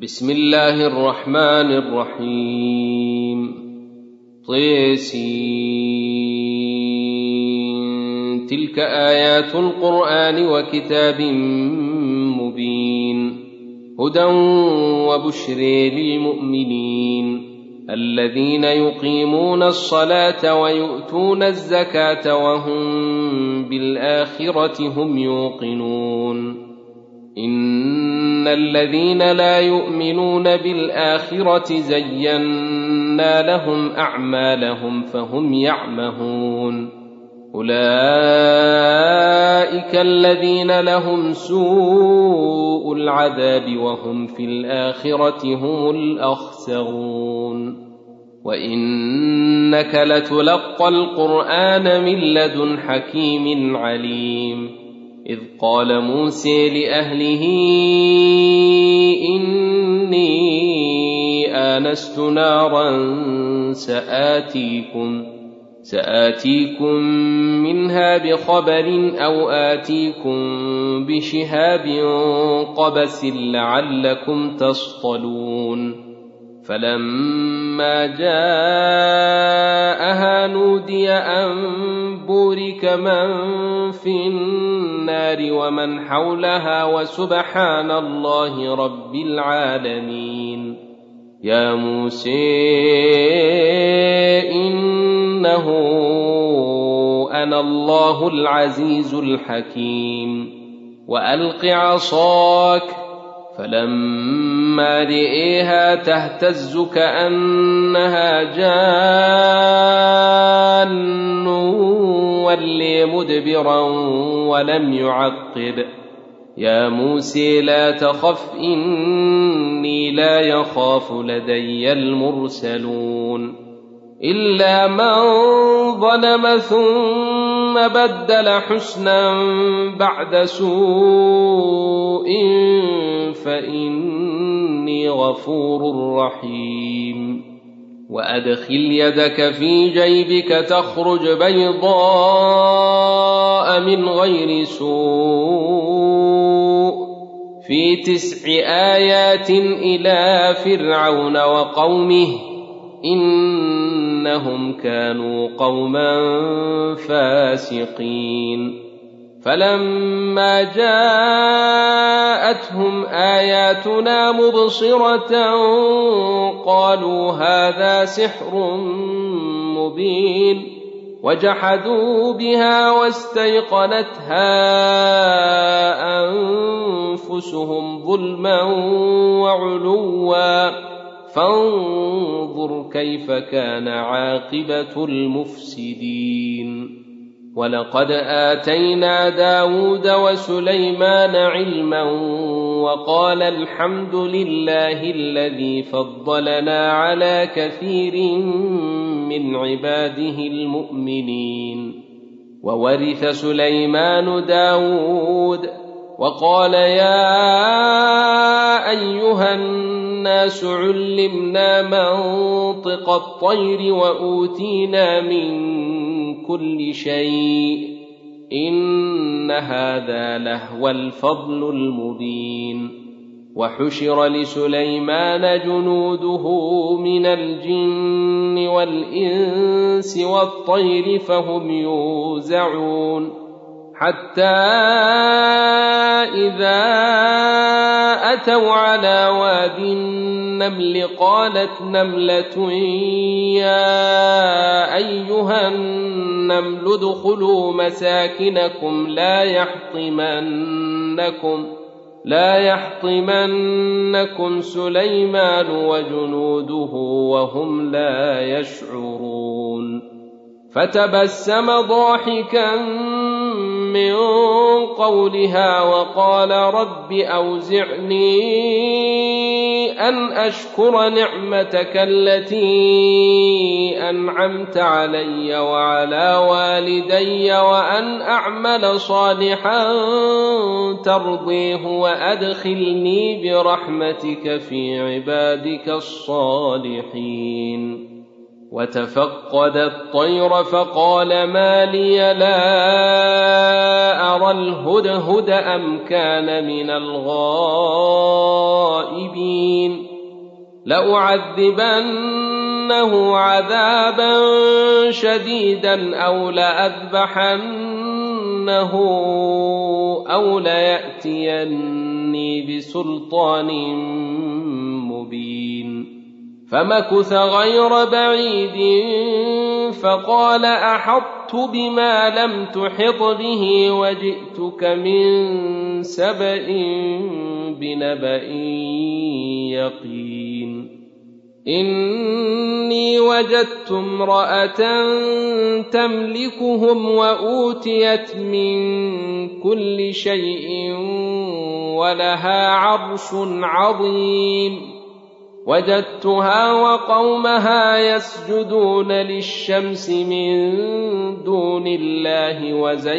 بسم الله الرحمن الرحيم. طسين. تلك آيات القرآن وكتاب مبين هدى وبشر للمؤمنين الذين يقيمون الصلاة ويؤتون الزكاة وهم بالآخرة هم يوقنون. إن الذين لا يؤمنون بالآخرة زينا لهم أعمالهم فهم يعمهون. أولئك الذين لهم سوء العذاب وهم في الآخرة هم الأخسرون. وإنك لتلقى القرآن من لدن حكيم عليم. إذ قال موسى لأهله إني آنست نارا سآتيكم منها بخبر أو آتيكم بشهاب قبس لعلكم تصطلون. فلما جاءها نودي أن بورك من في النار ومن حولها وسبحان الله رب العالمين. يا موسى إنه أنا الله العزيز الحكيم. وألق عصاك. فلما رئيها تهتز كأنها جان ولي مدبرا ولم يعقب. يا موسى لا تخف إني لا يخاف لدي المرسلون. إلا من ظلم ثم بدل حسنا بعد سوء فإني غفور رحيم. وأدخل يدك في جيبك تخرج بيضاء من غير سوء في 9 آيات إلى فرعون وقومه إنهم كانوا قوما فاسقين. فلما جاءتهم آياتنا مبصرة قالوا هذا سحر مبين وجحدوا بها واستيقنتها أنفسهم ظلما وعلوا فانظر كيف كان عاقبة المفسدين. ولقد آتينا داود وسليمان علما وقال الحمد لله الذي فضلنا على كثير من عباده المؤمنين. وورث سليمان داود وقال يا أيها الناس علمنا منطق الطير وأوتينا من كل شيء إن هذا لهو الفضل المبين. وحشر لسليمان جنوده من الجن والإنس والطير فهم يوزعون حتى إذا أتوا على واد النمل قالت نملة يا أيها النمل ادخلوا مساكنكم لا يحطمنكم سليمان وجنوده وهم لا يشعرون. فتبسم ضاحكا من قولها وقال رب أوزعني أن أشكر نعمتك التي أنعمت علي وعلى والدي وأن أعمل صالحا ترضيه وأدخلني برحمتك في عبادك الصالحين. وتفقد الطير فقال ما لي لا أرى الهدهد أم كان من الغائبين لأعذبنه عذابا شديدا أو لأذبحنه أو ليأتيني بسلطان مبين فمكث غير بعيد فقال أحطت بما لم تحط به وجئتك من سبأ بنبأ يقين إني وجدت امرأة تملكهم وأوتيت من كل شيء ولها عرش عظيم وجدتها وقومها يسجدون للشمس من دون الله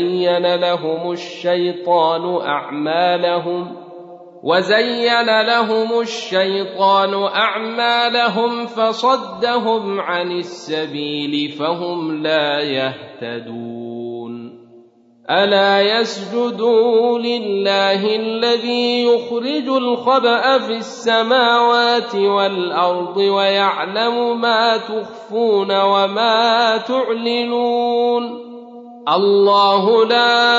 وزين لهم الشيطان أعمالهم فصدهم عن السبيل فهم لا يهتدون ألا يسجدوا لله الذي يخرج الخبأ في السماوات والأرض ويعلم ما تخفون وما تعلنون الله لا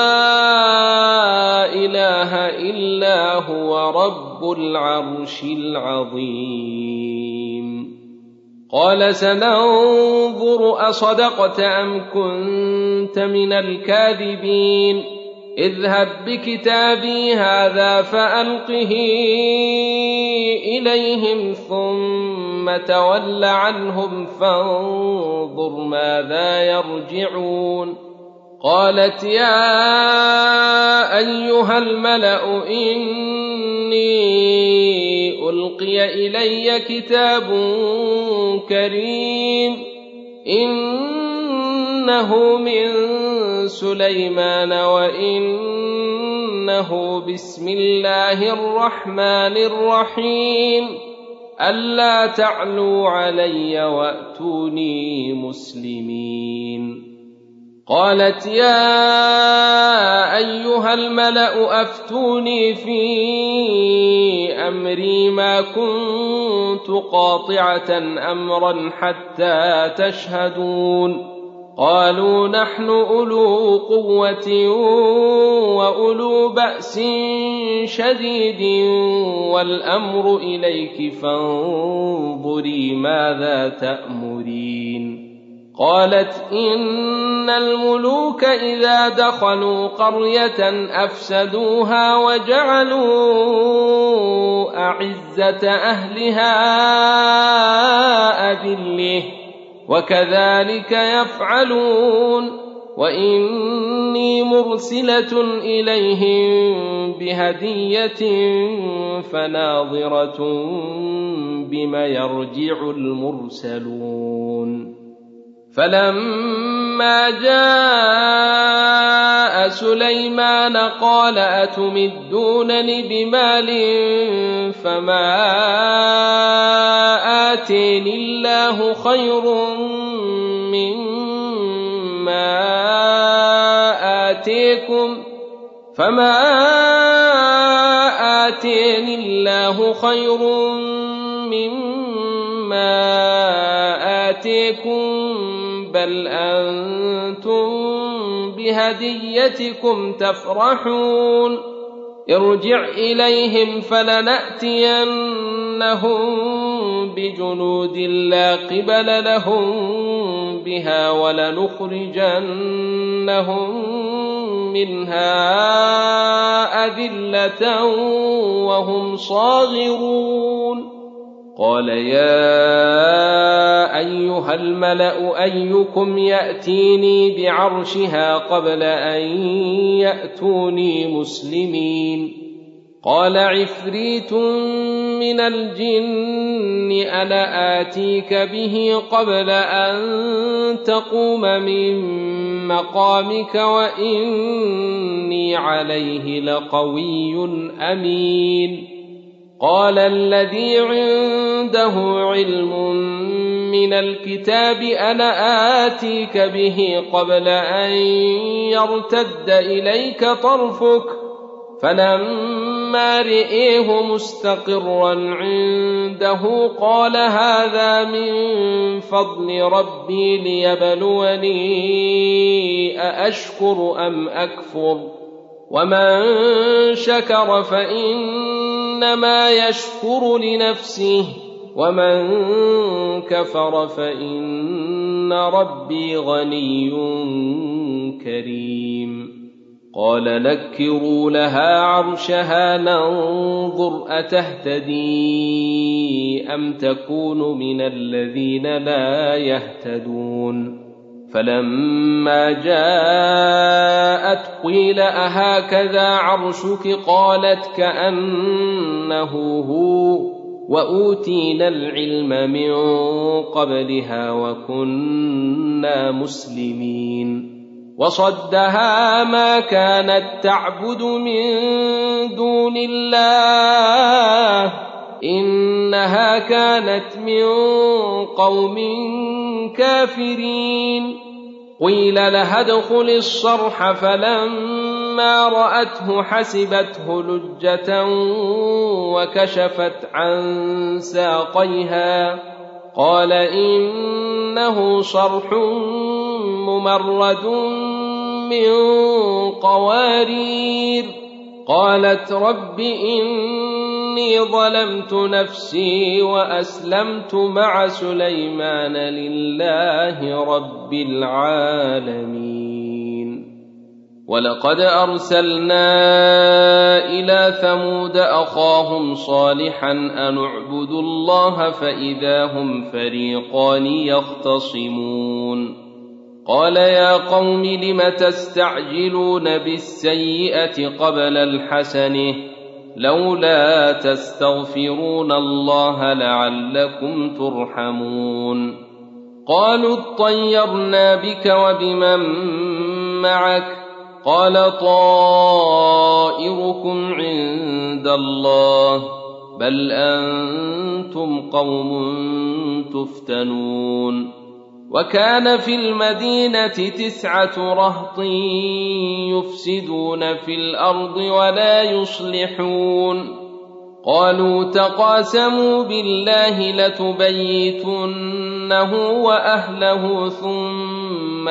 إله إلا هو رب العرش العظيم قال سننظر أصدقت أم كنت من الكاذبين اذهب بكتابي هذا فألقه إليهم ثم تول عنهم فانظر ماذا يرجعون قالت يا أيها الملأ إني ألقي إلي كتاب كريم إنه من سليمان وإنه بسم الله الرحمن الرحيم ألا تعلوا علي وأتوني مسلمين قالت يا أيها الملأ أفتوني في أمري ما كنت قاطعة أمرا حتى تشهدون قالوا نحن أولو قوة وأولو بأس شديد والأمر إليك فانظري ماذا تأمرين قالت إن الملوك إذا دخلوا قرية أفسدوها وجعلوا أعزة أهلها أذلة وكذلك يفعلون وإني مرسلة إليهم بهدية فناظرة بما يرجع المرسلون فلما جاء سليمان قال أتمدونني بمال فما آتيني الله خير مما آتيكم بل أنتم بهديتكم تفرحون ارجع إليهم فلنأتينهم بجنود لا قبل لهم بها ولنخرجنهم منها أذلة وهم صاغرون قال يا أيها الملأ أيكم يأتيني بعرشها قبل أن يأتوني مسلمين قال عفريت من الجن أنا آتيك به قبل أن تقوم من مقامك وإني عليه لقوي أمين قال الذي عنده علم من الكتاب أنا آتيك به قبل أن يرتد إليك طرفك فلما رئيه مستقرا عنده قال هذا من فضل ربي ليبلوني أأشكر أم أكفر ومن شكر فإنما يشكر لنفسه ومن كفر فإن ربي غني كريم قال نكروا لها عرشها ننظر أتهتدي أم تكون من الذين لا يهتدون فلما جاءت قيل أهكذا عرشك قالت كأنه هو وأوتينا العلم من قبلها وكنا مسلمين وصدها ما كانت تعبد من دون الله إنها كانت من قوم كافرين قيل لها ادخل الصرح فلما رأته حسبته لجة وكشفت عن ساقيها قال إنه صرح ممرد من قوارير قالت رب إني ظلمت نفسي وأسلمت مع سليمان لله رب العالمين ولقد أرسلنا إلى ثمود أخاهم صالحا أن اعبدوا الله فإذا هم فريقان يختصمون قال يا قوم لم تستعجلون بالسيئة قبل الحسنة لولا تستغفرون الله لعلكم ترحمون قالوا اطيرنا بك وبمن معك قال طائركم عند الله بل أنتم قوم تفتنون وكان في المدينة 9 رهط يفسدون في الأرض ولا يصلحون قالوا تقاسموا بالله لتبيتنه وأهله ثم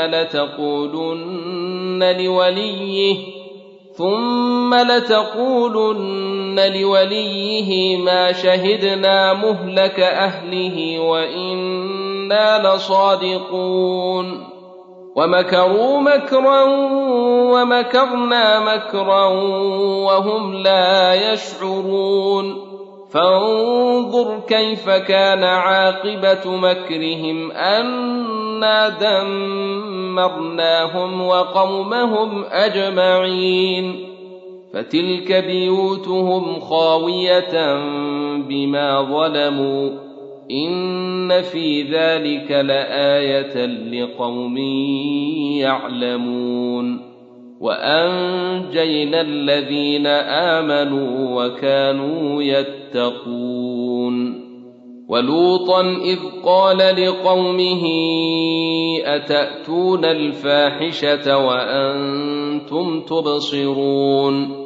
لتقولن لوليه ما شهدنا مهلك أهله وإنا لصادقون ومكروا مكرا ومكرنا مكرا وهم لا يشعرون فانظر كيف كان عاقبة مكرهم أنا دمرناهم وقومهم أجمعين فتلك بيوتهم خاوية بما ظلموا إن في ذلك لآية لقوم يعلمون وأنجينا الذين آمنوا وكانوا يتقون ولوطا إذ قال لقومه أتأتون الفاحشة وأنتم تبصرون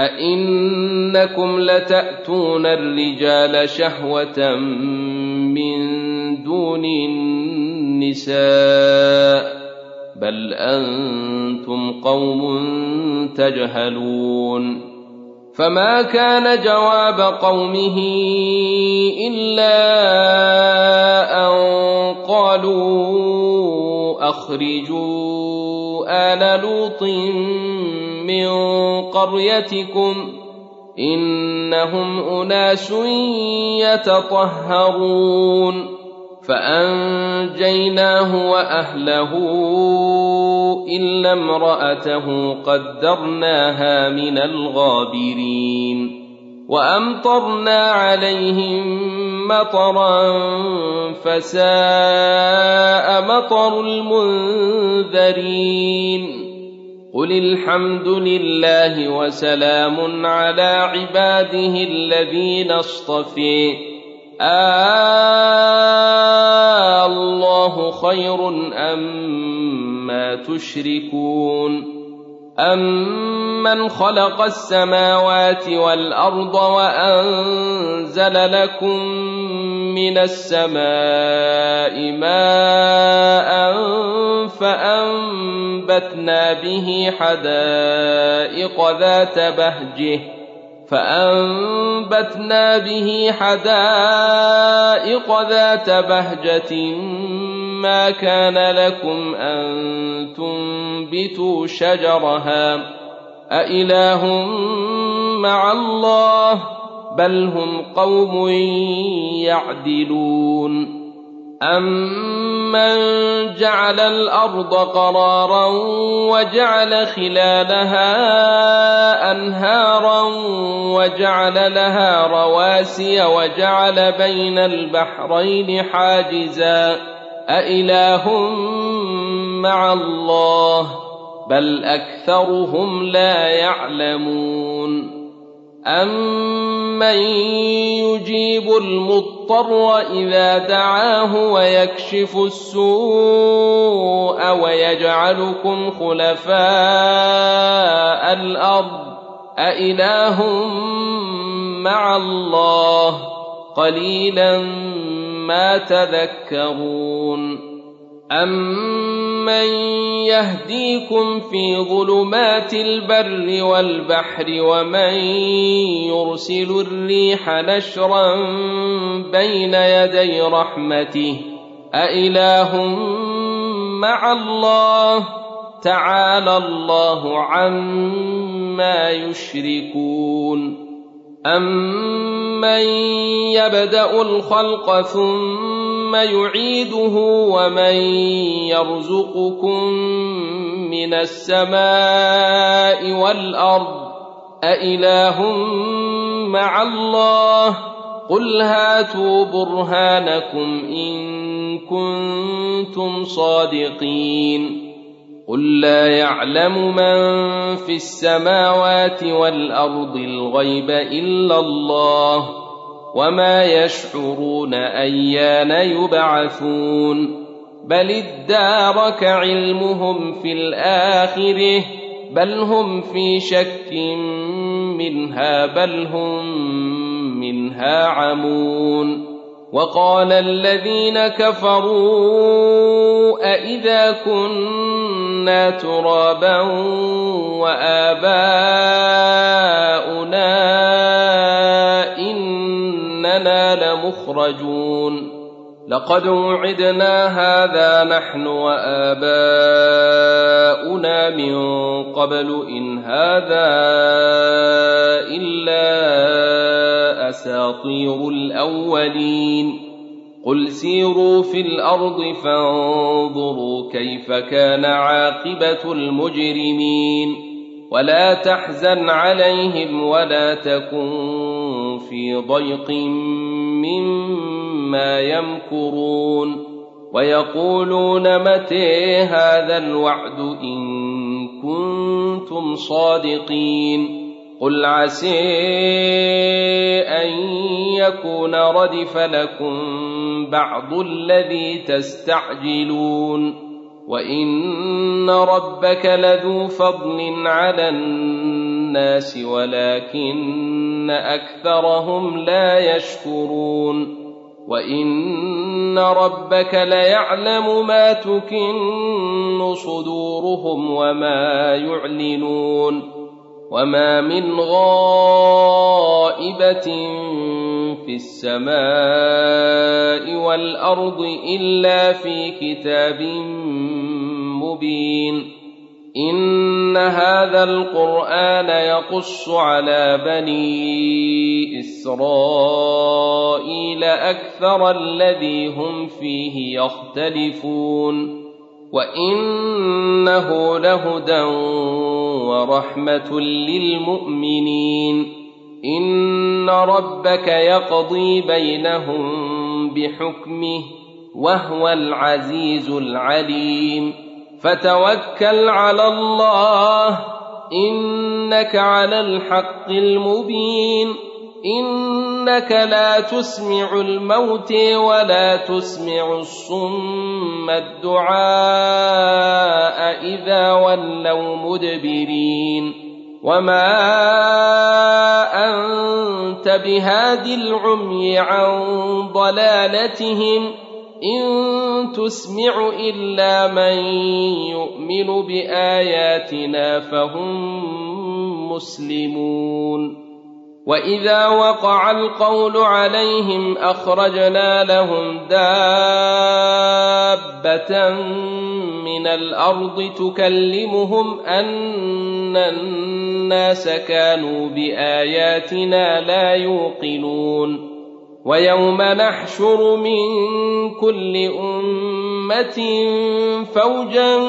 أئنكم لتأتون الرجال شهوة من دون النساء بل أنتم قوم تجهلون فما كان جواب قومه إلا أن قالوا أخرجوا آل لوط من قريتكم إنهم أناس يتطهرون فأنجيناه وأهله إلا امرأته قدرناها من الغابرين وأمطرنا عليهم مطرا فساء مطر المنذرين قل الحمد لله وسلام على عباده الذين اصطفى الله خير أما تشركون أمن خلق السماوات والأرض وأنزل لكم من السماء ماء فأنبتنا به حدائق ذات بهجة ما كان لكم أن تنبتوا شجرها أإله مع الله بل هم قوم يعدلون أمن جعل الأرض قرارا وجعل خلالها أنهارا وجعل لها رواسي وجعل بين البحرين حاجزا أإله مع الله بل أكثرهم لا يعلمون أمن يجيب المضطر إذا دعاه ويكشف السوء ويجعلكم خلفاء الأرض أإله مع الله قليلا ما تذكرون أمن يهديكم في ظلمات البر والبحر ومن يرسل الريح نشرا بين يدي رحمته أإله مع الله تعالى الله عما يشركون أمن يبدأ الخلق ثم يعيده ومن يرزقكم من السماء والأرض أإله مع الله قل هاتوا برهانكم إن كنتم صادقين قل لا يعلم من في السماوات والأرض الغيب إلا الله وما يشعرون أيان يبعثون بل ادارك علمهم في الآخرة بل هم في شك منها بل هم منها عمون وقال الذين كفروا أإذا كنا ترابا وآباؤنا إننا لمخرجون لقد وعدنا هذا نحن وآباؤنا من قبل إن هذا إلا أساطير الأولين قل سيروا في الأرض فانظروا كيف كان عاقبة المجرمين ولا تحزن عليهم ولا تكن في ضيق مما يمكرون ويقولون متى هذا الوعد إن كنتم صادقين قل عسى أن يكون ردف لكم بعض الذي تستعجلون وإن ربك لذو فضل على الناس ولكن أكثرهم لا يشكرون وإن ربك ليعلم ما تكن صدورهم وما يعلنون وما من غائبة في السماء والأرض إلا في كتاب مبين إن هذا القرآن يقص على بني إسرائيل أكثر الذي هم فيه يختلفون وإنه لهدى ورحمة للمؤمنين إن ربك يقضي بينهم بحكمه وهو العزيز العليم فتوكل على الله إنك على الحق المبين إنك لا تسمع الموت ولا تسمع الصم الدعاء إذا ولوا مدبرين وما أنت بهاد العمي عن ضلالتهم إن تسمع إلا من يؤمن بآياتنا فهم مسلمون وإذا وقع القول عليهم أخرجنا لهم دابة من الأرض تكلمهم أن الناس كانوا بآياتنا لا يوقنون ويوم نحشر من كل أمة فوجا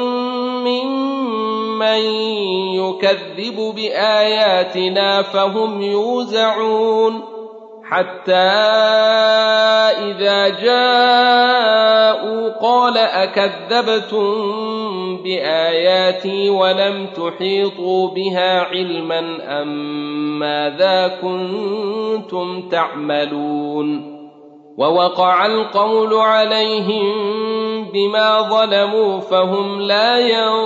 ممن يكذب بآياتنا فهم يوزعون حتى إذا جاءوا قال أكذبتم بآياتي ولم تحيطوا بها علما أم ماذا كنتم تعملون ووقع القول عليهم بما ظلموا فهم لا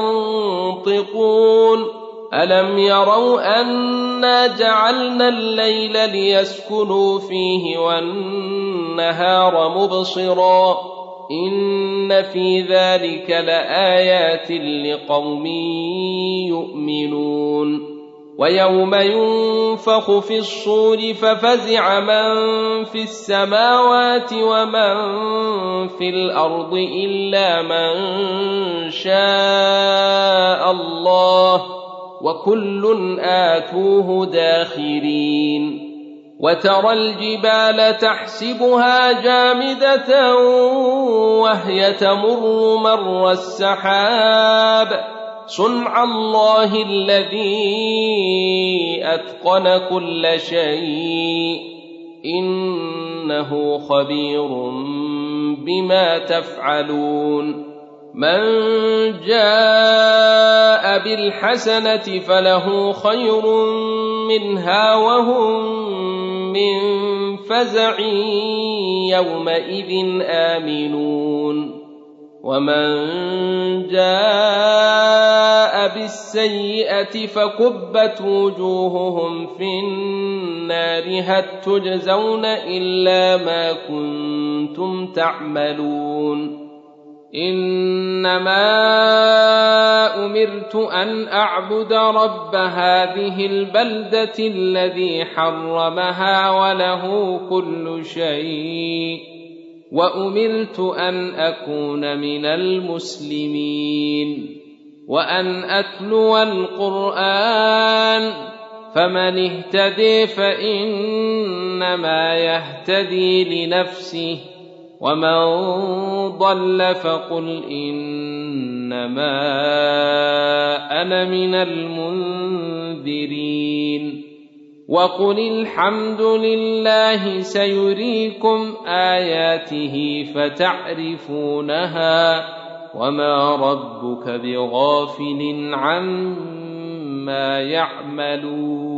ينطقون ألم يروا أنا جعلنا الليل ليسكنوا فيه والنهار مبصرا إن في ذلك لآيات لقوم يؤمنون ويوم ينفخ في الصور ففزع من في السماوات ومن في الأرض إلا من شاء الله وكل آتوه داخرين وترى الجبال تحسبها جامدة وهي تمر مر السحاب صنع الله الذي أتقن كل شيء إنه خبير بما تفعلون من جاء بالحسنة فله خير منها وهم من فزع يومئذ آمنون ومن جاء بالسيئة فكبت وجوههم في النار هل تجزون إلا ما كنتم تعملون إنما أمرت أن أعبد رب هذه البلدة الذي حرمها وله كل شيء وأمرت أن أكون من المسلمين وأن أتلو القرآن فمن اهتدي فإنما يهتدي لنفسه ومن ضل فقل إنما أنا من المنذرين وقل الحمد لله سيريكم آياته فتعرفونها وما ربك بغافل عما يعملون